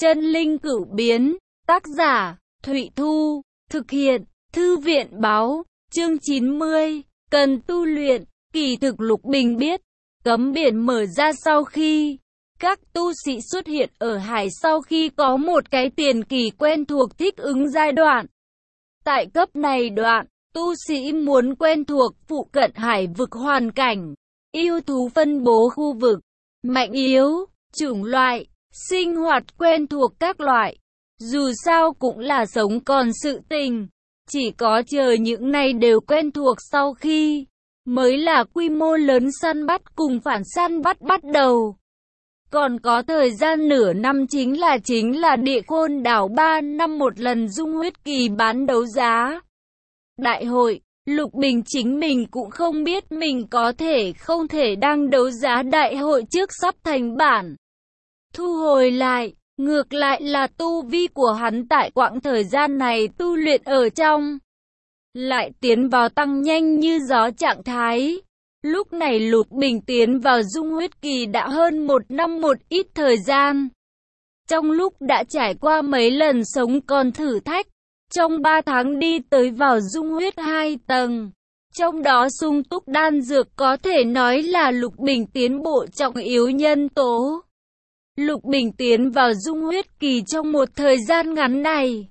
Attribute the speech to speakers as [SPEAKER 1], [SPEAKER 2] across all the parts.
[SPEAKER 1] Chân linh cửu biến, tác giả, Thụy Thu, thực hiện, Thư viện báo, chương 90, cần tu luyện, kỳ thực Lục Bình biết, cấm biển mở ra sau khi các tu sĩ xuất hiện ở hải sau khi có một cái tiền kỳ quen thuộc thích ứng giai đoạn. Tại cấp này đoạn, tu sĩ muốn quen thuộc phụ cận hải vực hoàn cảnh, yêu thú phân bố khu vực, mạnh yếu, chủng loại, sinh hoạt quen thuộc các loại. Dù sao cũng là sống còn sự tình, chỉ có chờ những này đều quen thuộc sau khi mới là quy mô lớn săn bắt cùng phản săn bắt bắt đầu. Còn có thời gian nửa năm chính là Địa Khôn Đảo 3 năm một lần dung huyết kỳ bán đấu giá. Đại hội, Lục Bình chính mình cũng không biết mình có thể không thể đang đấu giá đại hội trước sắp thành bản. Thu hồi lại, ngược lại là tu vi của hắn tại quãng thời gian này tu luyện ở trong lại tiến vào tăng nhanh như gió trạng thái. Lúc này Lục Bình tiến vào dung huyết kỳ đã hơn một năm một ít thời gian. Trong lúc đã trải qua mấy lần sống còn thử thách, trong 3 tháng đi tới vào dung huyết 2 tầng. Trong đó sung túc đan dược có thể nói là Lục Bình tiến bộ trọng yếu nhân tố. Lục Bình tiến vào dung huyết kỳ trong một thời gian ngắn này.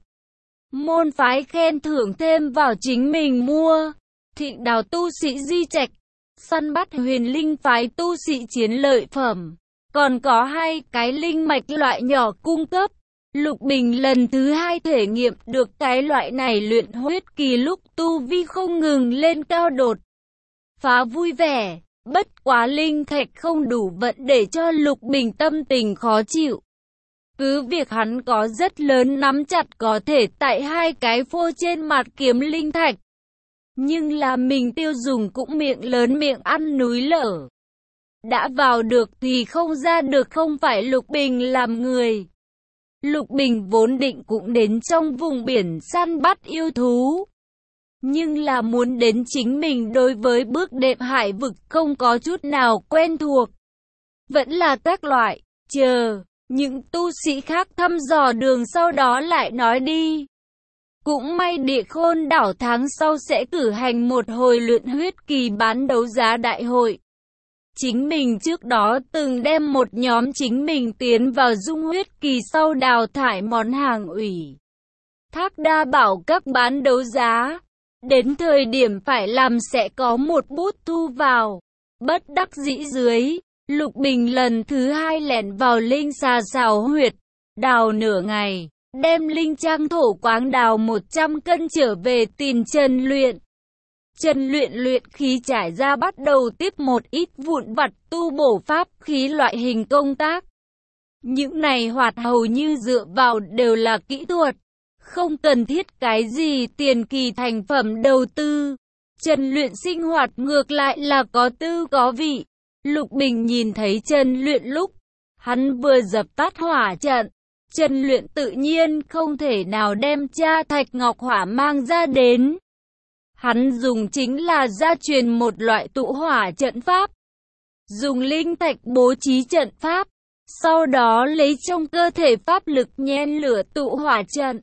[SPEAKER 1] Môn phái khen thưởng thêm vào chính mình mua. Thịnh đào tu sĩ di trạch, săn bắt huyền linh phái tu sĩ chiến lợi phẩm. Còn có 2 cái linh mạch loại nhỏ cung cấp. Lục Bình lần thứ 2 thể nghiệm được cái loại này luyện huyết kỳ lúc tu vi không ngừng lên cao đột phá vui vẻ. Bất quá linh thạch không đủ vận để cho Lục Bình tâm tình khó chịu. Cứ việc hắn có rất lớn nắm chặt có thể tại 2 cái phô trên mặt kiếm linh thạch. Nhưng là mình tiêu dùng cũng miệng lớn miệng ăn núi lở. Đã vào được thì không ra được, không phải Lục Bình làm người. Lục Bình vốn định cũng đến trong vùng biển săn bắt yêu thú. Nhưng là muốn đến chính mình đối với bước đệm hải vực không có chút nào quen thuộc. Vẫn là các loại, chờ, những tu sĩ khác thăm dò đường sau đó lại nói đi. Cũng may Địa Khôn Đảo tháng sau sẽ cử hành một hồi luyện huyết kỳ bán đấu giá đại hội. Chính mình trước đó từng đem một nhóm chính mình tiến vào dung huyết kỳ sau đào thải món hàng ủy thác đa bảo các bán đấu giá. Đến thời điểm phải làm sẽ có một bút thu vào. Bất đắc dĩ dưới, Lục Bình lần thứ 2 lẻn vào linh xà xào huyệt, đào nửa ngày, đem linh trang thổ quáng đào 100 cân trở về tìm Trần Luyện. Trần Luyện luyện khí trải ra bắt đầu tiếp một ít vụn vặt tu bổ pháp khí loại hình công tác. Những này hoạt hầu như dựa vào đều là kỹ thuật. Không cần thiết cái gì tiền kỳ thành phẩm đầu tư. Trần Luyện sinh hoạt ngược lại là có tư có vị. Lục Bình nhìn thấy Trần Luyện lúc hắn vừa dập tắt hỏa trận, Trần Luyện tự nhiên không thể nào đem cha thạch ngọc hỏa mang ra đến. Hắn dùng chính là gia truyền một loại tụ hỏa trận pháp. Dùng linh thạch bố trí trận pháp, sau đó lấy trong cơ thể pháp lực nhen lửa tụ hỏa trận.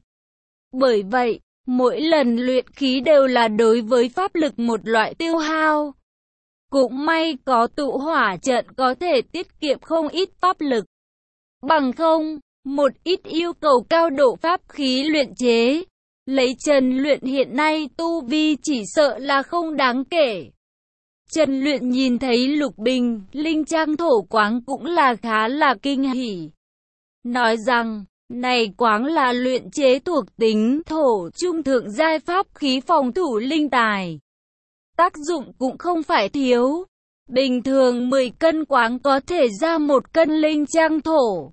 [SPEAKER 1] Bởi vậy, mỗi lần luyện khí đều là đối với pháp lực một loại tiêu hao. Cũng may có tụ hỏa trận có thể tiết kiệm không ít pháp lực. Bằng không, một ít yêu cầu cao độ pháp khí luyện chế. Lấy Trần Luyện hiện nay tu vi chỉ sợ là không đáng kể. Trần Luyện nhìn thấy Lục Bình, linh trang thổ quáng cũng là khá là kinh hỉ. Nói rằng, này quáng là luyện chế thuộc tính thổ trung thượng giai pháp khí phòng thủ linh tài. Tác dụng cũng không phải thiếu. Bình thường 10 cân quáng có thể ra 1 cân linh trang thổ.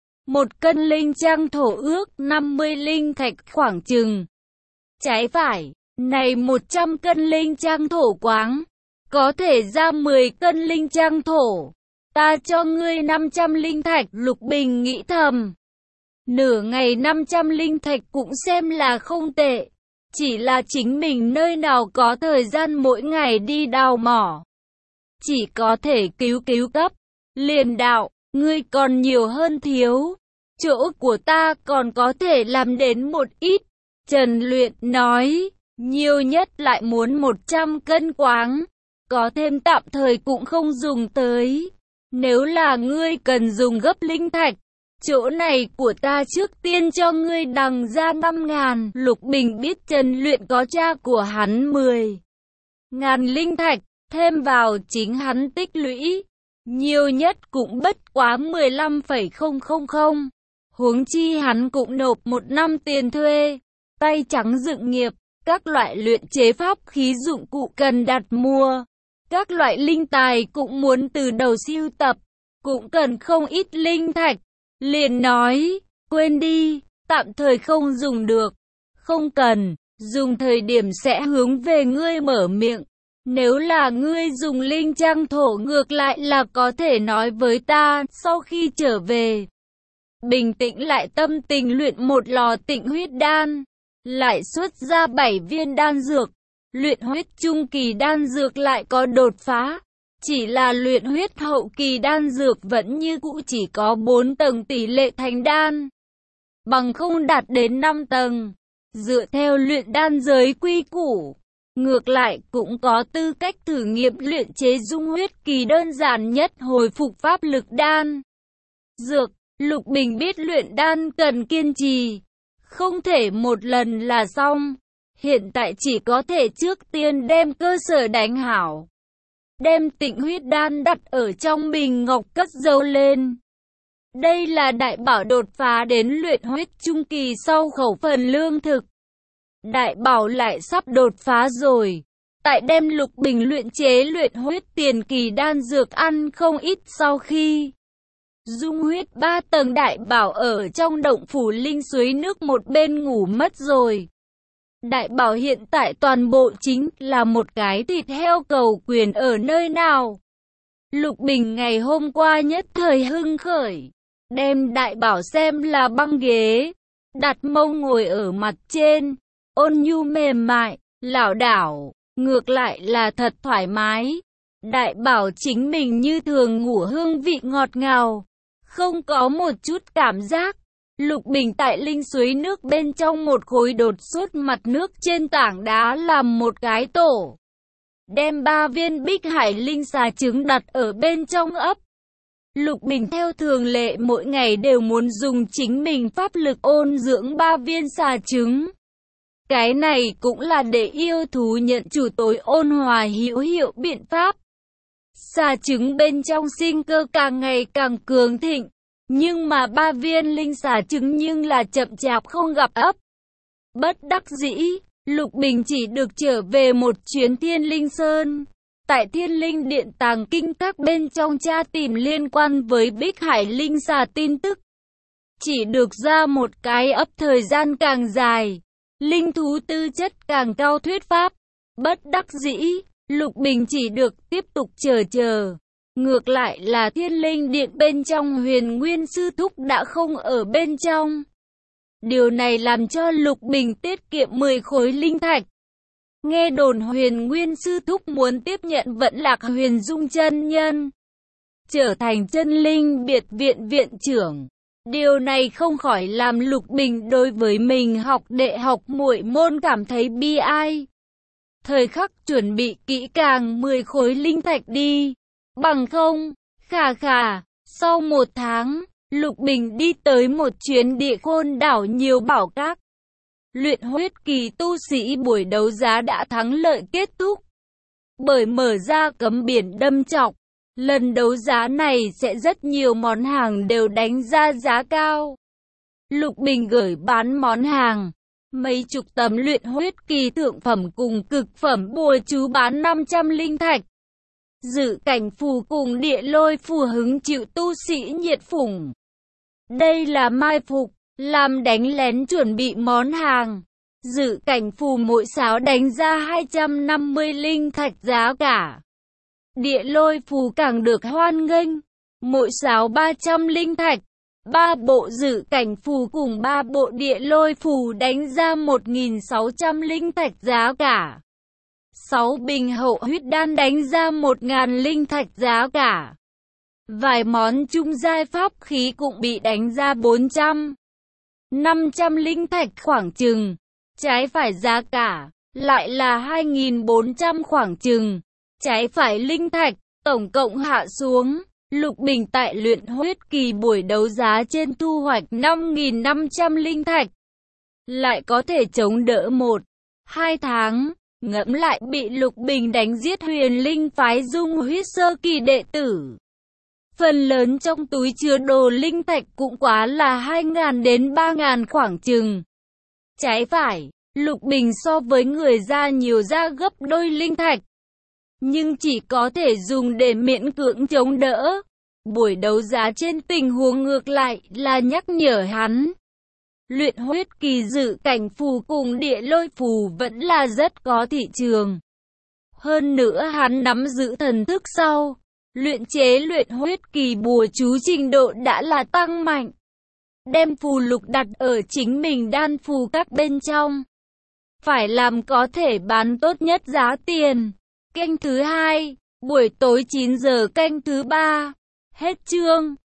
[SPEAKER 1] 1 cân linh trang thổ ước 50 linh thạch khoảng chừng. Trái phải, này 100 cân linh trang thổ quáng, có thể ra 10 cân linh trang thổ. Ta cho ngươi 500 linh thạch, Lục Bình nghĩ thầm. Nửa ngày 500 linh thạch cũng xem là không tệ. Chỉ là chính mình nơi nào có thời gian mỗi ngày đi đào mỏ. Chỉ có thể cứu cấp. Liền đạo, ngươi còn nhiều hơn thiếu. chỗ của ta còn có thể làm đến một ít. Trần Luyện nói, nhiều nhất lại muốn 100 cân quáng, có thêm tạm thời cũng không dùng tới. Nếu là ngươi cần dùng gấp linh thạch, chỗ này của ta trước tiên cho ngươi đằng ra 5.000. Lục Bình biết Trần Luyện có cha của hắn 10.000 linh thạch, thêm vào chính hắn tích lũy, nhiều nhất cũng bất quá 15,000. Huống chi hắn cũng nộp 1 năm tiền thuê, tay trắng dựng nghiệp, các loại luyện chế pháp khí dụng cụ cần đặt mua. Các loại linh tài cũng muốn từ đầu sưu tập, cũng cần không ít linh thạch. Liền nói, quên đi, tạm thời không dùng được. Không cần, dùng thời điểm sẽ hướng về ngươi mở miệng. Nếu là ngươi dùng linh trang thổ ngược lại là có thể nói với ta, sau khi trở về. Bình tĩnh lại tâm tình luyện một lò tịnh huyết đan, lại xuất ra 7 viên đan dược. Luyện huyết trung kỳ đan dược lại có đột phá. Chỉ là luyện huyết hậu kỳ đan dược vẫn như cũ chỉ có 4 tầng tỷ lệ thành đan, bằng không đạt đến 5 tầng. Dựa theo luyện đan giới quy củ, ngược lại cũng có tư cách thử nghiệm luyện chế dung huyết kỳ đơn giản nhất hồi phục pháp lực đan dược. Lục Bình biết luyện đan cần kiên trì, không thể một lần là xong. Hiện tại chỉ có thể trước tiên đem cơ sở đánh hảo, đem tịnh huyết đan đặt ở trong bình ngọc cất giấu lên. Đây là đại bảo đột phá đến luyện huyết trung kỳ sau khẩu phần lương thực. Đại bảo lại sắp đột phá rồi. Tại đem Lục Bình luyện chế luyện huyết tiền kỳ đan dược ăn không ít sau khi dung huyết 3 tầng đại bảo ở trong động phủ linh suối nước một bên ngủ mất rồi. Đại bảo hiện tại toàn bộ chính là một cái thịt heo cầu quyền ở nơi nào. Lục Bình ngày hôm qua nhất thời hưng khởi, đem đại bảo xem là băng ghế, đặt mông ngồi ở mặt trên, ôn nhu mềm mại, lảo đảo, ngược lại là thật thoải mái. Đại bảo chính mình như thường ngủ hương vị ngọt ngào, không có một chút cảm giác. Lục Bình tại linh suối nước bên trong một khối đột xuất mặt nước trên tảng đá làm một cái tổ. Đem 3 viên bích hải linh xà trứng đặt ở bên trong ấp. Lục Bình theo thường lệ mỗi ngày đều muốn dùng chính mình pháp lực ôn dưỡng 3 viên xà trứng. Cái này cũng là để yêu thú nhận chủ tối ôn hòa hữu hiệu biện pháp. Xà trứng bên trong sinh cơ càng ngày càng cường thịnh. Nhưng mà 3 viên linh xà trứng nhưng là chậm chạp không gặp ấp. Bất đắc dĩ, Lục Bình chỉ được trở về một chuyến Thiên Linh Sơn. Tại Thiên Linh Điện tàng kinh các bên trong tra tìm liên quan với Bích Hải Linh xà tin tức. Chỉ được ra một cái ấp thời gian càng dài, linh thú tư chất càng cao thuyết pháp. Bất đắc dĩ, Lục Bình chỉ được tiếp tục chờ. Ngược lại là Thiên Linh Điện bên trong Huyền Nguyên Sư Thúc đã không ở bên trong. Điều này làm cho Lục Bình tiết kiệm 10 khối linh thạch. Nghe đồn Huyền Nguyên Sư Thúc muốn tiếp nhận Vận Lạc Huyền Dung chân nhân, trở thành chân linh biệt viện viện trưởng. Điều này không khỏi làm Lục Bình đối với mình học đệ học muội môn cảm thấy bi ai. Thời khắc chuẩn bị kỹ càng 10 khối linh thạch đi. Bằng không, khà, sau 1 tháng, Lục Bình đi tới một chuyến Địa Khôn đảo nhiều bảo các. Luyện huyết kỳ tu sĩ buổi đấu giá đã thắng lợi kết thúc. Bởi mở ra cấm biển đâm chọc, lần đấu giá này sẽ rất nhiều món hàng đều đánh ra giá cao. Lục Bình gửi bán món hàng, mấy chục tấm luyện huyết kỳ thượng phẩm cùng cực phẩm bùa chú bán 500 linh thạch. Dự cảnh phù cùng địa lôi phù hứng chịu tu sĩ nhiệt phủng. Đây là mai phục, làm đánh lén chuẩn bị món hàng. Dự cảnh phù mỗi sáo đánh ra 250 linh thạch giá cả. Địa lôi phù càng được hoan nghênh, mỗi sáo 300 linh thạch. 3 bộ dự cảnh phù cùng 3 bộ địa lôi phù đánh ra 1.600 linh thạch giá cả. 6 bình hậu huyết đan đánh ra 1.000 linh thạch giá cả. Vài món trung giai pháp khí cũng bị đánh ra 400, 500 linh thạch khoảng chừng. Trái phải giá cả lại là 2.400 khoảng chừng. Trái phải linh thạch, tổng cộng hạ xuống. Lục Bình tại luyện huyết kỳ buổi đấu giá trên thu hoạch 5.500 linh thạch. Lại có thể chống đỡ 1-2 tháng. Ngẫm lại bị Lục Bình đánh giết Huyền Linh phái Dung huyết sơ kỳ đệ tử. Phần lớn trong túi chứa đồ linh thạch cũng quá là 2.000 đến 3.000 khoảng chừng. Trái phải, Lục Bình so với người ra nhiều ra gấp đôi linh thạch. Nhưng chỉ có thể dùng để miễn cưỡng chống đỡ. Buổi đấu giá trên tình huống ngược lại là nhắc nhở hắn. Luyện huyết kỳ dự cảnh phù cùng địa lôi phù vẫn là rất có thị trường. Hơn nữa hắn nắm giữ thần thức sau. Luyện chế luyện huyết kỳ bùa chú trình độ đã là tăng mạnh. Đem phù lục đặt ở chính mình đan phù các bên trong. Phải làm có thể bán tốt nhất giá tiền. Canh thứ 2, buổi tối 9 giờ canh thứ 3. Hết chương.